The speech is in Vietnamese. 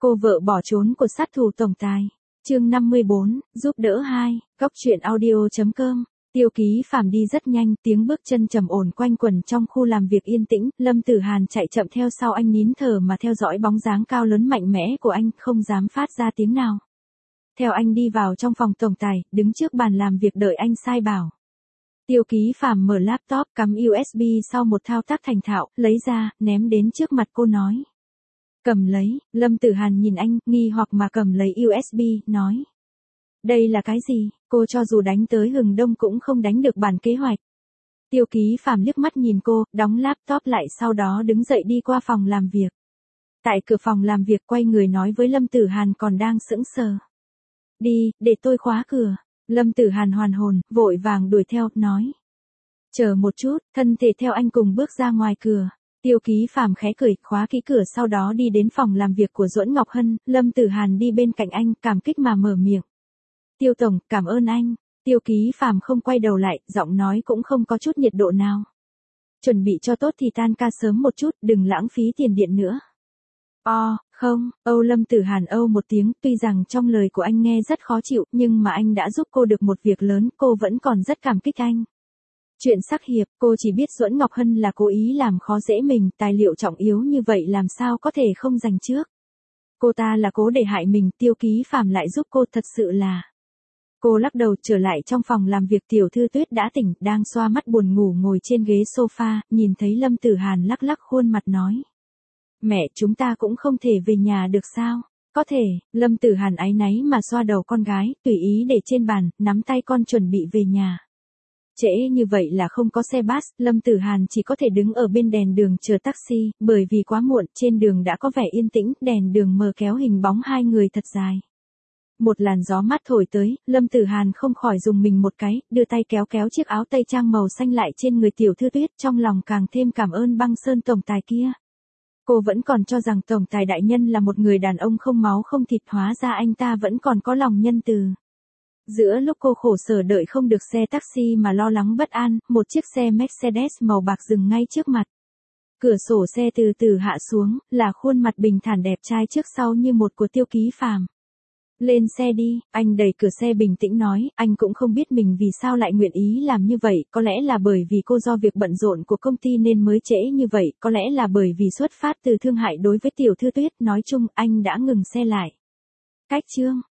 Cô vợ bỏ trốn của sát thủ tổng tài. Chương 54, giúp đỡ 2, Cóc truyện audio.com. Tiêu Ký Phạm đi rất nhanh, tiếng bước chân trầm ổn quanh quẩn trong khu làm việc yên tĩnh, Lâm Tử Hàn chạy chậm theo sau anh nín thở mà theo dõi bóng dáng cao lớn mạnh mẽ của anh, không dám phát ra tiếng nào. Theo anh đi vào trong phòng tổng tài, đứng trước bàn làm việc đợi anh sai bảo. Tiêu Ký Phạm mở laptop, cắm USB sau một thao tác thành thạo, lấy ra, ném đến trước mặt cô nói. Cầm lấy, Lâm Tử Hàn nhìn anh, nghi hoặc mà cầm lấy USB, nói. Đây là cái gì, cô cho dù đánh tới hừng đông cũng không đánh được bản kế hoạch. Tiêu Ký Phạm liếc mắt nhìn cô, đóng laptop lại sau đó đứng dậy đi qua phòng làm việc. Tại cửa phòng làm việc quay người nói với Lâm Tử Hàn còn đang sững sờ. Đi, để tôi khóa cửa. Lâm Tử Hàn hoàn hồn, vội vàng đuổi theo, nói. Chờ một chút, thân thể theo anh cùng bước ra ngoài cửa. Tiêu Ký Phạm khẽ cười, khóa kỹ cửa sau đó đi đến phòng làm việc của Duẫn Ngọc Hân, Lâm Tử Hàn đi bên cạnh anh, cảm kích mà mở miệng. Tiêu tổng, cảm ơn anh. Tiêu Ký Phạm không quay đầu lại, giọng nói cũng không có chút nhiệt độ nào. Chuẩn bị cho tốt thì tan ca sớm một chút, đừng lãng phí tiền điện nữa. Không, Lâm Tử Hàn một tiếng, tuy rằng trong lời của anh nghe rất khó chịu, nhưng mà anh đã giúp cô được một việc lớn, cô vẫn còn rất cảm kích anh. Chuyện sắc hiệp, cô chỉ biết Duẫn Ngọc Hân là cố ý làm khó dễ mình, tài liệu trọng yếu như vậy làm sao có thể không dành trước. Cô ta là cố để hại mình, Tiêu Ký Phạm lại giúp cô, thật sự là. Cô lắc đầu trở lại trong phòng làm việc. Tiểu Thư Tuyết đã tỉnh, đang xoa mắt buồn ngủ ngồi trên ghế sofa, nhìn thấy Lâm Tử Hàn lắc lắc khuôn mặt nói. Mẹ, chúng ta cũng không thể về nhà được sao? Có thể, Lâm Tử Hàn áy náy mà xoa đầu con gái, tùy ý để trên bàn, nắm tay con chuẩn bị về nhà. Trễ như vậy là không có xe bus, Lâm Tử Hàn chỉ có thể đứng ở bên đèn đường chờ taxi, bởi vì quá muộn, trên đường đã có vẻ yên tĩnh, đèn đường mờ kéo hình bóng hai người thật dài. Một làn gió mát thổi tới, Lâm Tử Hàn không khỏi dùng mình một cái, đưa tay kéo kéo chiếc áo tây trang màu xanh lại trên người Tiểu Thư Tuyết, trong lòng càng thêm cảm ơn Băng Sơn tổng tài kia. Cô vẫn còn cho rằng tổng tài đại nhân là một người đàn ông không máu không thịt, hóa ra anh ta vẫn còn có lòng nhân từ. Giữa lúc cô khổ sở đợi không được xe taxi mà lo lắng bất an, một chiếc xe Mercedes màu bạc dừng ngay trước mặt. Cửa sổ xe từ từ hạ xuống, là khuôn mặt bình thản đẹp trai trước sau như một của Tiêu Ký Phạm. Lên xe đi, anh đẩy cửa xe bình tĩnh nói, anh cũng không biết mình vì sao lại nguyện ý làm như vậy, có lẽ là bởi vì cô do việc bận rộn của công ty nên mới trễ như vậy, có lẽ là bởi vì xuất phát từ thương hại đối với Tiểu Thư Tuyết, nói chung anh đã ngừng xe lại. Cách chương